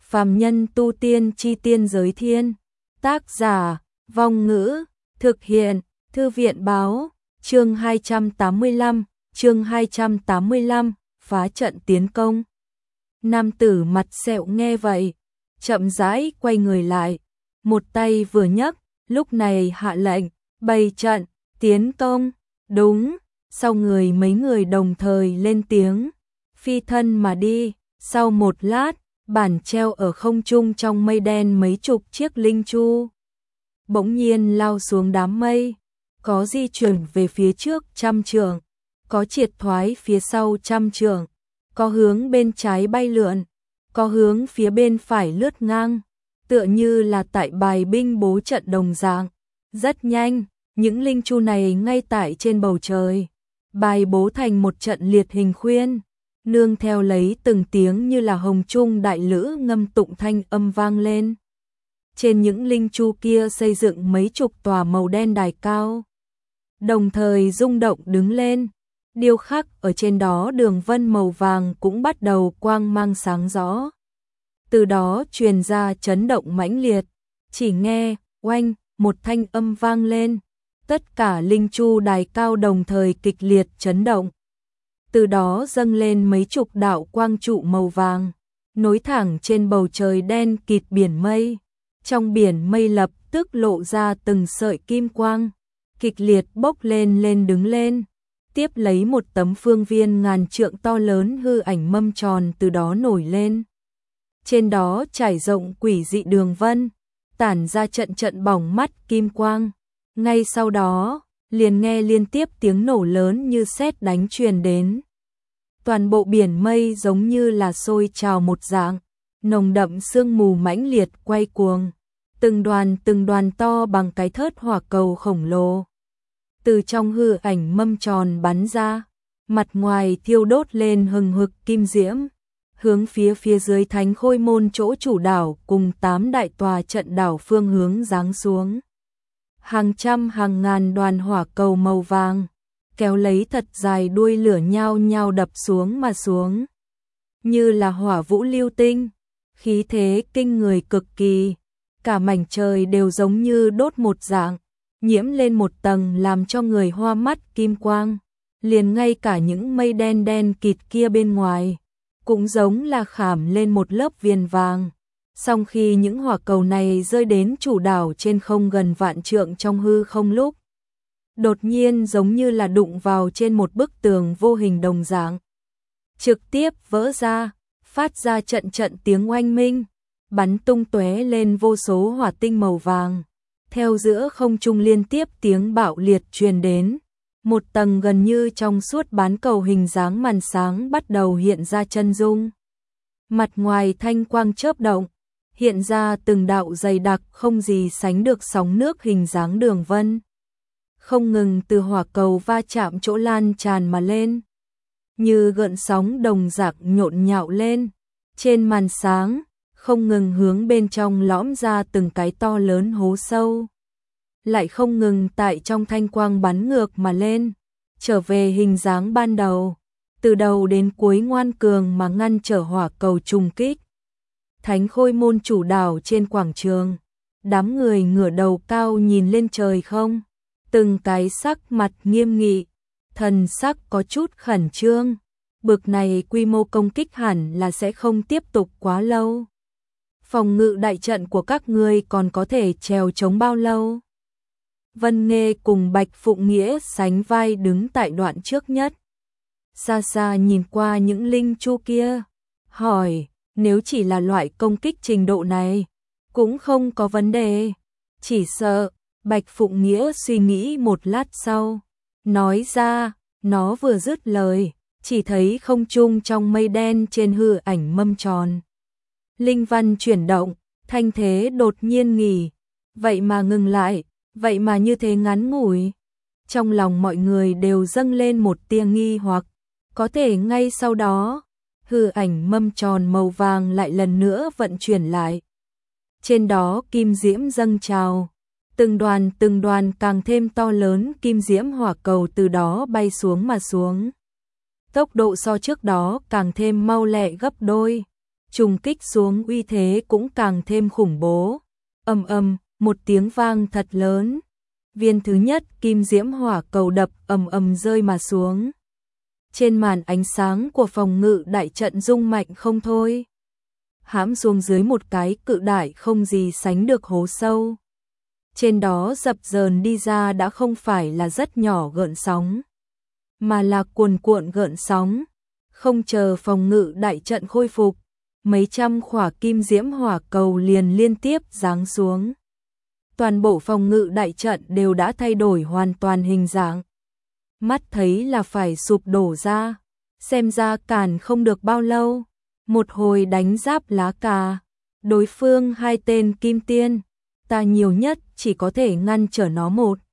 Phàm nhân tu tiên chi tiên giới thiên. Tác giả, Vong Ngữ, thực hiện, Thư viện báo, chương 285, phá trận tiến công. Nam tử mặt sẹo nghe vậy, chậm rãi quay người lại, một tay vừa nhấc, lúc này hạ lệnh, bày trận, tiến công, đúng, sau người mấy người đồng thời lên tiếng, phi thân mà đi, sau một lát, bản treo ở không trung trong mây đen mấy chục chiếc linh chu. Bỗng nhiên lao xuống đám mây, có di chuyển về phía trước 100 trượng, có triệt thoái phía sau 100 trượng, có hướng bên trái bay lượn, có hướng phía bên phải lướt ngang, tựa như là tại bài binh bố trận đồng dạng. Rất nhanh, những linh chu này ngay tại trên bầu trời, bài bố thành một trận liệt hình khuyên, nương theo lấy từng tiếng như là hồng trung đại lữ ngâm tụng thanh âm vang lên. Trên những linh chu kia xây dựng mấy chục tòa màu đen đài cao, đồng thời rung động đứng lên, điêu khắc ở trên đó đường vân màu vàng cũng bắt đầu quang mang sáng rõ. Từ đó truyền ra chấn động mãnh liệt, chỉ nghe, oanh, một thanh âm vang lên, tất cả linh chu đài cao đồng thời kịch liệt chấn động. Từ đó dâng lên mấy chục đạo quang trụ màu vàng, nối thẳng trên bầu trời đen kịt biển mây. Trong biển mây lập tức lộ ra từng sợi kim quang, kịch liệt bốc lên đứng lên, tiếp lấy một tấm phương viên ngàn trượng to lớn hư ảnh mâm tròn từ đó nổi lên. Trên đó trải rộng quỷ dị đường vân, tản ra trận bỏng mắt kim quang. Ngay sau đó, liền nghe liên tiếp tiếng nổ lớn như sét đánh truyền đến. Toàn bộ biển mây giống như là sôi trào một dạng, nồng đậm sương mù mãnh liệt quay cuồng, từng đoàn to bằng cái thớt hỏa cầu khổng lồ. Từ trong hư ảnh mâm tròn bắn ra, mặt ngoài thiêu đốt lên hừng hực kim diễm, hướng phía dưới Thánh Khôi Môn chỗ chủ đảo cùng 8 đại tòa trận đảo phương hướng giáng xuống. Hàng trăm hàng ngàn đoàn hỏa cầu màu vàng, kéo lấy thật dài đuôi lửa nhao nhao đập xuống mà xuống, như là hỏa vũ lưu tinh, khí thế kinh người cực kỳ, cả mảnh trời đều giống như đốt một dạng, nhiễm lên một tầng làm cho người hoa mắt kim quang, liền ngay cả những mây đen kịt kia bên ngoài, cũng giống là khảm lên một lớp viền vàng. Song khi những hỏa cầu này rơi đến chủ đảo trên không gần vạn trượng trong hư không lúc, đột nhiên giống như là đụng vào trên một bức tường vô hình đồng dạng, trực tiếp vỡ ra, phát ra trận tiếng oanh minh, bắn tung tóe lên vô số hỏa tinh màu vàng. Theo giữa không trung liên tiếp tiếng bạo liệt truyền đến, một tầng gần như trong suốt bán cầu hình dáng màn sáng bắt đầu hiện ra chân dung. Mặt ngoài thanh quang chớp động, hiện ra từng đạo dày đặc không gì sánh được sóng nước hình dáng đường vân, không ngừng từ hỏa cầu va chạm chỗ lan tràn mà lên, như gợn sóng đồng dạng nhộn nhạo lên. Trên màn sáng, không ngừng hướng bên trong lõm ra từng cái to lớn hố sâu, lại không ngừng tại trong thanh quang bắn ngược mà lên, trở về hình dáng ban đầu, từ đầu đến cuối ngoan cường mà ngăn trở hỏa cầu trùng kích. Thánh Khôi Môn chủ đảo trên quảng trường, đám người ngửa đầu cao nhìn lên trời không, từng cái sắc mặt nghiêm nghị, thần sắc có chút khẩn trương, bực này quy mô công kích hẳn là sẽ không tiếp tục quá lâu. Phòng ngự đại trận của các ngươi còn có thể trèo chống bao lâu? Vân Nghê cùng Bạch Phụng Nghĩa sánh vai đứng tại đoạn trước nhất, xa xa nhìn qua những linh chu kia, hỏi, nếu chỉ là loại công kích trình độ này, cũng không có vấn đề. Chỉ sợ, Bạch Phụng Nghĩa suy nghĩ một lát sau, nói ra, nó vừa dứt lời, chỉ thấy không trung trong mây đen trên hư ảnh mâm tròn. Linh văn chuyển động, thanh thế đột nhiên nghỉ, vậy mà ngừng lại, vậy mà như thế ngắn ngủi. Trong lòng mọi người đều dâng lên một tia nghi hoặc, có thể ngay sau đó, hư ảnh mâm tròn màu vàng lại lần nữa vận chuyển lại. Trên đó kim diễm dâng trào, từng đoàn càng thêm to lớn kim diễm hỏa cầu từ đó bay xuống mà xuống. Tốc độ so trước đó càng thêm mau lẹ gấp đôi, trùng kích xuống uy thế cũng càng thêm khủng bố. Ầm ầm, một tiếng vang thật lớn. Viên thứ nhất kim diễm hỏa cầu đập ầm ầm rơi mà xuống. Trên màn ánh sáng của phòng ngự đại trận rung mạnh không thôi. Hãm xuống dưới một cái cự đại không gì sánh được hố sâu. Trên đó dập dờn đi ra đã không phải là rất nhỏ gợn sóng, mà là cuồn cuộn gợn sóng. Không chờ phòng ngự đại trận khôi phục, mấy trăm khỏa kim diễm hỏa cầu liền liên tiếp giáng xuống. Toàn bộ phòng ngự đại trận đều đã thay đổi hoàn toàn hình dạng. Mắt thấy là phải sụp đổ ra, xem ra cản không được bao lâu. Một hồi đánh giáp lá cà, đối phương 2 tên kim tiên, ta nhiều nhất chỉ có thể ngăn trở nó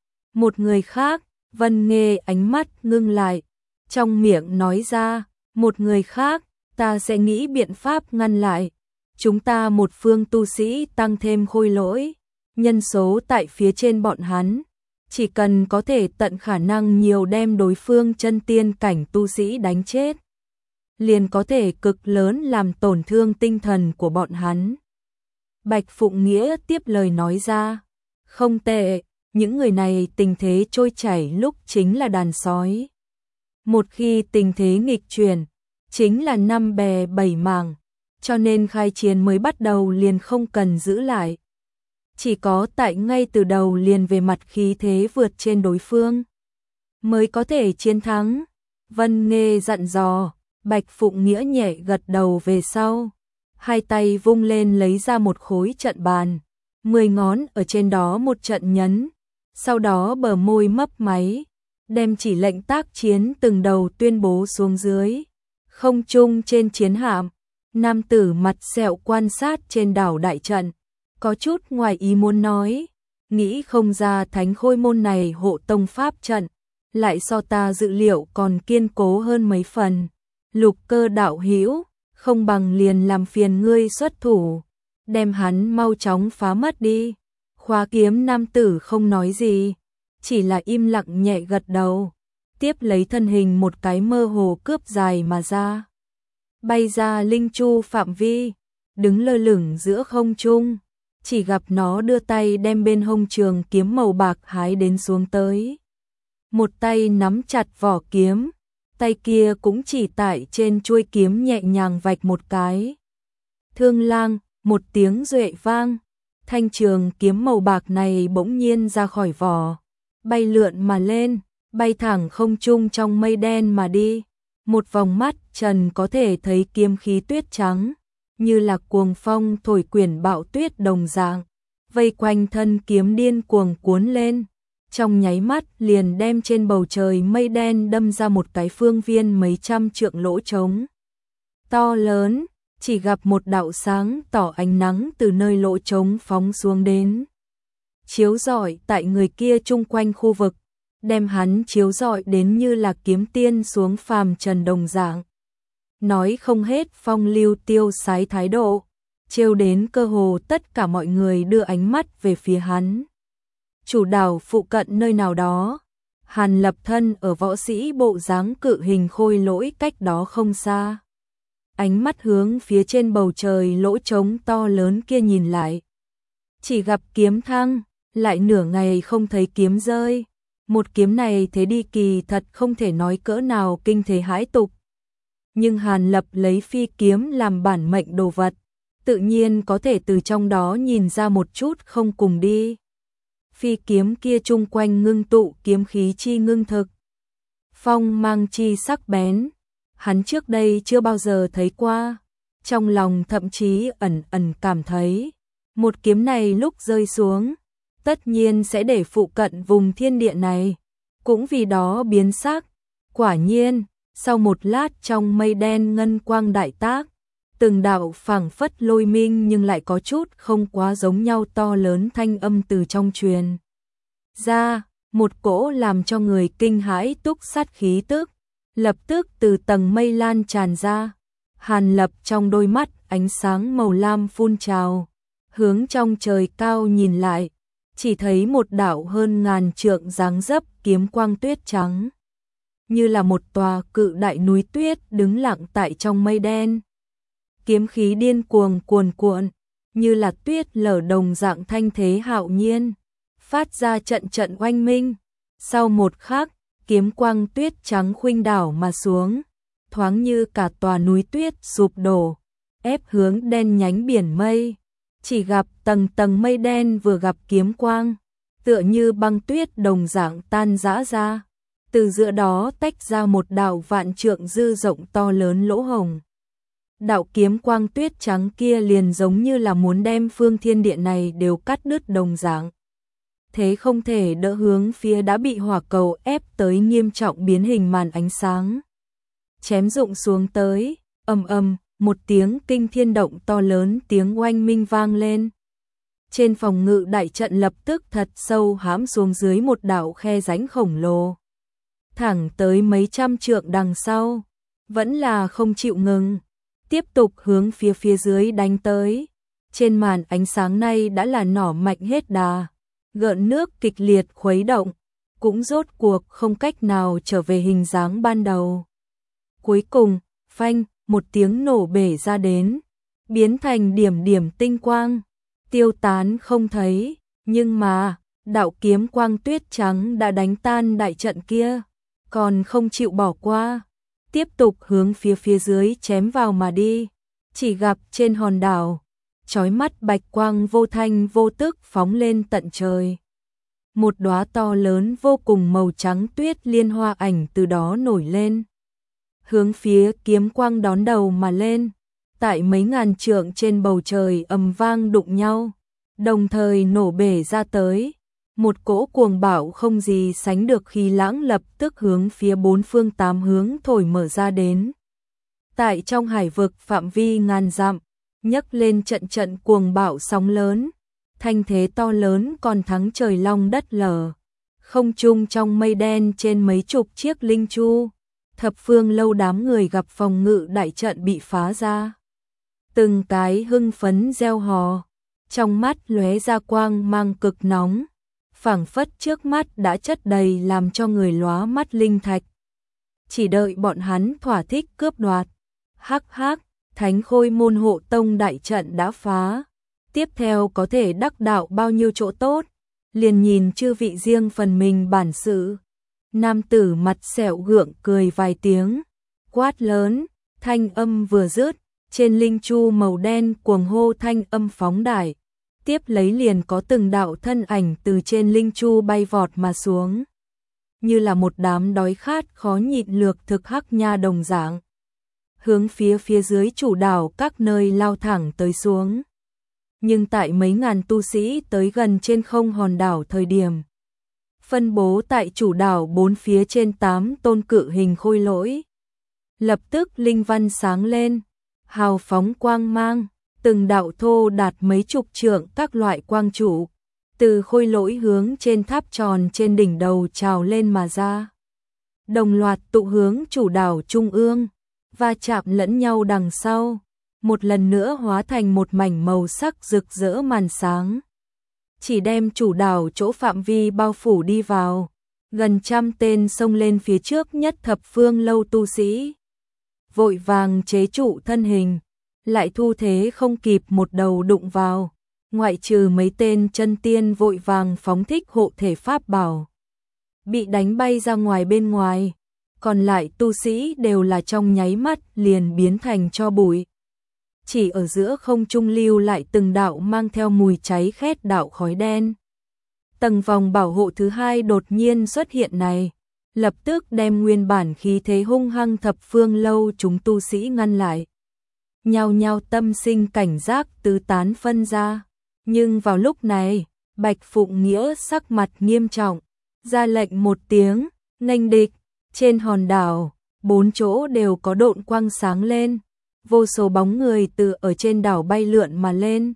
một người khác. Vân Nghê ánh mắt ngưng lại, trong miệng nói ra, một người khác, ta sẽ nghĩ biện pháp ngăn lại. Chúng ta một phương tu sĩ tăng thêm khôi lỗi, nhân số tại phía trên bọn hắn, chỉ cần có thể tận khả năng nhiều đem đối phương chân tiên cảnh tu sĩ đánh chết, liền có thể cực lớn làm tổn thương tinh thần của bọn hắn. Bạch Phụng Nghĩa tiếp lời nói ra, không tệ, những người này tình thế trôi chảy lúc chính là đàn sói. Một khi tình thế nghịch chuyển, chính là 5 bè 7 mảng, cho nên khai chiến mới bắt đầu liền không cần giữ lại. Chỉ có tại ngay từ đầu liền về mặt khí thế vượt trên đối phương, mới có thể chiến thắng. Vân Nghê dặn dò, Bạch Phụng Nghĩa nhẹ gật đầu về sau. Hai tay vung lên lấy ra một khối trận bàn, 10 ngón ở trên đó một trận nhấn, sau đó bờ môi mấp máy, đem chỉ lệnh tác chiến từng đầu tuyên bố xuống dưới. Không trung trên chiến hạm, nam tử mặt sẹo quan sát trên đảo đại trận, có chút ngoài ý muốn nói, nghĩ không ra Thánh Khôi môn này hộ tông pháp trận, lại so ta dự liệu còn kiên cố hơn mấy phần. Lục Cơ đạo hữu, không bằng liền làm phiền ngươi xuất thủ, đem hắn mau chóng phá mất đi. Khóa kiếm nam tử không nói gì, chỉ là im lặng nhẹ gật đầu, tiếp lấy thân hình một cái mơ hồ cướp dài mà ra, bay ra linh chu phạm vi, đứng lơ lửng giữa không trung, chỉ gặp nó đưa tay đem bên hông trường kiếm màu bạc hái đến xuống tới. Một tay nắm chặt vỏ kiếm, tay kia cũng chỉ tại trên chuôi kiếm nhẹ nhàng vạch một cái. Thương lang, một tiếng duệ vang, thanh trường kiếm màu bạc này bỗng nhiên ra khỏi vỏ, bay lượn mà lên, bay thẳng không trung trong mây đen mà đi. Một vòng mắt trần có thể thấy kiếm khí tuyết trắng, như là cuồng phong thổi quyển bão tuyết đồng dạng, vây quanh thân kiếm điên cuồng cuốn lên. Trong nháy mắt liền đem trên bầu trời mây đen đâm ra một cái phương viên mấy trăm trượng lỗ trống to lớn, chỉ gặp một đạo sáng tỏ ánh nắng từ nơi lỗ trống phóng xuống đến, chiếu rọi tại người kia chung quanh khu vực, đem hắn chiếu rọi đến như là kiếm tiên xuống phàm trần đồng dạng. Nói không hết phong lưu tiêu sái thái độ, trêu đến cơ hồ tất cả mọi người đưa ánh mắt về phía hắn. Chủ đảo phụ cận nơi nào đó, Hàn Lập thân ở võ sĩ bộ dáng cự hình khôi lỗi cách đó không xa. Ánh mắt hướng phía trên bầu trời lỗ trống to lớn kia nhìn lại. Chỉ gặp kiếm thăng, lại nửa ngày không thấy kiếm rơi. Một kiếm này thế đi kỳ thật không thể nói cỡ nào kinh thế hãi tục. Nhưng Hàn Lập lấy phi kiếm làm bản mệnh đồ vật, tự nhiên có thể từ trong đó nhìn ra một chút không cùng đi. Phi kiếm kia chung quanh ngưng tụ kiếm khí chi ngưng thực, phong mang chi sắc bén, hắn trước đây chưa bao giờ thấy qua, trong lòng thậm chí ẩn ẩn cảm thấy, một kiếm này lúc rơi xuống, tất nhiên sẽ để phụ cận vùng thiên địa này, cũng vì đó biến sắc. Quả nhiên, sau một lát trong mây đen ngân quang đại tác, từng đạo phảng phất lôi minh nhưng lại có chút không quá giống nhau to lớn thanh âm từ trong truyền ra, một cỗ làm cho người kinh hãi túc sát khí tức, lập tức từ tầng mây lan tràn ra. Hàn Lập trong đôi mắt ánh sáng màu lam phun trào, hướng trong trời cao nhìn lại, chỉ thấy một đạo hơn ngàn trượng dáng dấp kiếm quang tuyết trắng, như là một tòa cự đại núi tuyết đứng lặng tại trong mây đen. kiếm khí điên cuồng cuồn cuộn, như là tuyết lở đồng dạng thanh thế hạo nhiên, phát ra trận trận oanh minh. Sau một khắc, kiếm quang tuyết trắng khuynh đảo mà xuống, thoáng như cả tòa núi tuyết sụp đổ, ép hướng đen nhánh biển mây. Chỉ gặp tầng tầng mây đen vừa gặp kiếm quang, tựa như băng tuyết đồng dạng tan rã ra, từ giữa đó tách ra một đạo vạn trượng dư rộng to lớn lỗ hổng. Đạo kiếm quang tuyết trắng kia liền giống như là muốn đem phương thiên địa này đều cắt đứt đồng dạng. Thế không thể đỡ hướng phía đã bị hỏa cầu ép tới nghiêm trọng biến hình màn ánh sáng. Chém rụng xuống tới, ầm ầm, một tiếng kinh thiên động to lớn tiếng oanh minh vang lên. Trên phòng ngự đại trận lập tức thật sâu hãm xuống dưới một đạo khe rãnh khổng lồ. Thẳng tới mấy trăm trượng đằng sau, vẫn là không chịu ngừng, tiếp tục hướng phía dưới đánh tới. Trên màn ánh sáng này đã là nỏ mạnh hết đà, gợn nước kịch liệt khuấy động, cũng rốt cuộc không cách nào trở về hình dáng ban đầu. Cuối cùng, phanh, một tiếng nổ bể ra đến, biến thành điểm điểm tinh quang, tiêu tán không thấy, nhưng mà, đạo kiếm quang tuyết trắng đã đánh tan đại trận kia, còn không chịu bỏ qua, tiếp tục hướng phía dưới chém vào mà đi. Chỉ gặp trên hòn đảo, chói mắt bạch quang vô thanh vô tức phóng lên tận trời. Một đóa to lớn vô cùng màu trắng tuyết liên hoa ảnh từ đó nổi lên, hướng phía kiếm quang đón đầu mà lên, tại mấy ngàn trượng trên bầu trời ầm vang đụng nhau, đồng thời nổ bể ra tới. Một cỗ cuồng bạo không gì sánh được khí lãng lập tức hướng phía bốn phương tám hướng thổi mở ra đến. Tại trong hải vực phạm vi ngàn dặm, nhấc lên trận trận cuồng bạo sóng lớn, thanh thế to lớn còn thắng trời long đất lở. Không trung trong mây đen trên mấy chục chiếc linh chu, thập phương lâu đám người gặp phòng ngự đại trận bị phá ra. Từng cái hưng phấn reo hò, trong mắt lóe ra quang mang cực nóng, phảng phất trước mắt đã chất đầy làm cho người lóa mắt linh thạch. Chỉ đợi bọn hắn thỏa thích cướp đoạt. Hắc hắc, Thánh Khôi môn hộ tông đại trận đã phá. Tiếp theo có thể đắc đạo bao nhiêu chỗ tốt, liền nhìn chư vị riêng phần mình bản sự. Nam tử mặt sẹo gượng cười vài tiếng, quát lớn, thanh âm vừa dứt, trên linh chu màu đen cuồng hô thanh âm phóng đại. Tiếp lấy liền có từng đạo thân ảnh từ trên linh chu bay vọt mà xuống, như là một đám đói khát khó nhịn lược thực hắc nha đồng dạng, hướng phía dưới chủ đảo các nơi lao thẳng tới xuống. Nhưng tại mấy ngàn tu sĩ tới gần trên không hòn đảo thời điểm, phân bố tại chủ đảo bốn phía trên 8 tôn cự hình khôi lỗi, lập tức linh văn sáng lên, hào phóng quang mang. Từng đạo thô đạt mấy chục trượng các loại quang trụ, từ khôi lỗi hướng trên tháp tròn trên đỉnh đầu trào lên mà ra. Đồng loạt tụ hướng chủ đảo trung ương, va chạm lẫn nhau đằng sau, một lần nữa hóa thành một mảnh màu sắc rực rỡ màn sáng. Chỉ đem chủ đảo chỗ phạm vi bao phủ đi vào, gần trăm tên xông lên phía trước nhất thập phương lâu tu sĩ. Vội vàng chế trụ thân hình, lại thu thế không kịp một đầu đụng vào, ngoại trừ mấy tên chân tiên vội vàng phóng thích hộ thể pháp bảo, bị đánh bay ra ngoài bên ngoài, còn lại tu sĩ đều là trong nháy mắt liền biến thành tro bụi. Chỉ ở giữa không trung lưu lại từng đạo mang theo mùi cháy khét đạo khói đen. Tầng vòng bảo hộ thứ hai đột nhiên xuất hiện này, lập tức đem nguyên bản khí thế hung hăng thập phương lâu chúng tu sĩ ngăn lại. Nhao nhao tâm sinh cảnh giác tứ tán phân ra. Nhưng vào lúc này, Bạch Phụng Nghĩa sắc mặt nghiêm trọng, ra lệnh một tiếng, nghênh địch. Trên hòn đảo, bốn chỗ đều có độn quang sáng lên, vô số bóng người từ ở trên đảo bay lượn mà lên.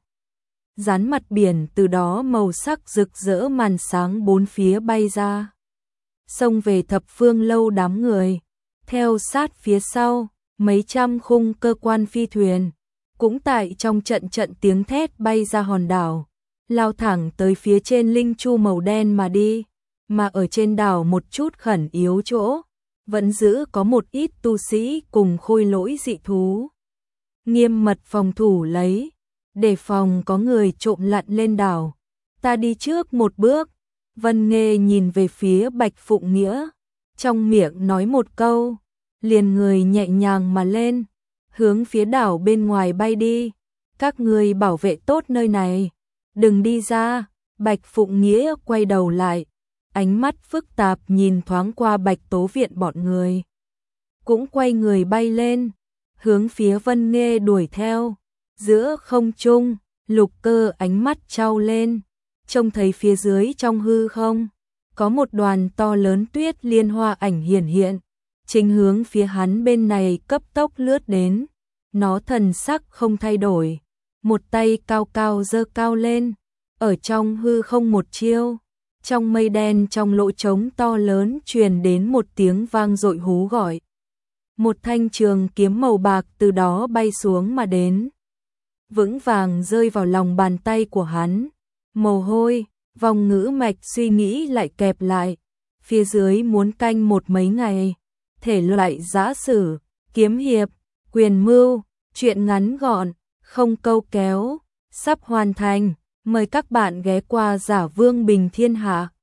Dán mặt biển từ đó màu sắc rực rỡ màn sáng bốn phía bay ra. Xông về thập phương lâu đám người, theo sát phía sau. Mấy trăm khung cơ quan phi thuyền, cũng tại trong trận tiếng thét bay ra hòn đảo, lao thẳng tới phía trên linh chu màu đen mà đi, mà ở trên đảo một chút khẩn yếu chỗ, vẫn giữ có một ít tu sĩ cùng khôi lỗi dị thú. nghiêm mật phòng thủ lấy, để phòng có người trộm lặn lên đảo. Ta đi trước một bước. Vân Nghê nhìn về phía Bạch Phụng Nghĩa, trong miệng nói một câu, liền người nhẹ nhàng mà lên, hướng phía đảo bên ngoài bay đi. Các ngươi bảo vệ tốt nơi này, đừng đi ra. Bạch Phụng Nghĩa quay đầu lại, ánh mắt phức tạp nhìn thoáng qua Bạch Tố Viện bọn người, cũng quay người bay lên, hướng phía Vân Nghê đuổi theo. Giữa không trung, Lục Cơ ánh mắt trao lên, trông thấy phía dưới trong hư không, có một đoàn to lớn tuyết liên hoa ảnh hiển hiện, chính hướng phía hắn bên này cấp tốc lướt đến. Nó thần sắc không thay đổi, một tay cao cao giơ cao lên, ở trong hư không một chiêu, trong mây đen trong lỗ trống to lớn truyền đến một tiếng vang dội hú gọi. Một thanh trường kiếm màu bạc từ đó bay xuống mà đến, vững vàng rơi vào lòng bàn tay của hắn. Mồ hôi, vòng ngữ mạch suy nghĩ lại kẹp lại, phía dưới muốn canh một mấy ngày, thể loại giã sử, kiếm hiệp, quyền mưu, truyện ngắn gọn, không câu kéo, sắp hoàn thành. Mời các bạn ghé qua Giả Vương Bình Thiên Hạ.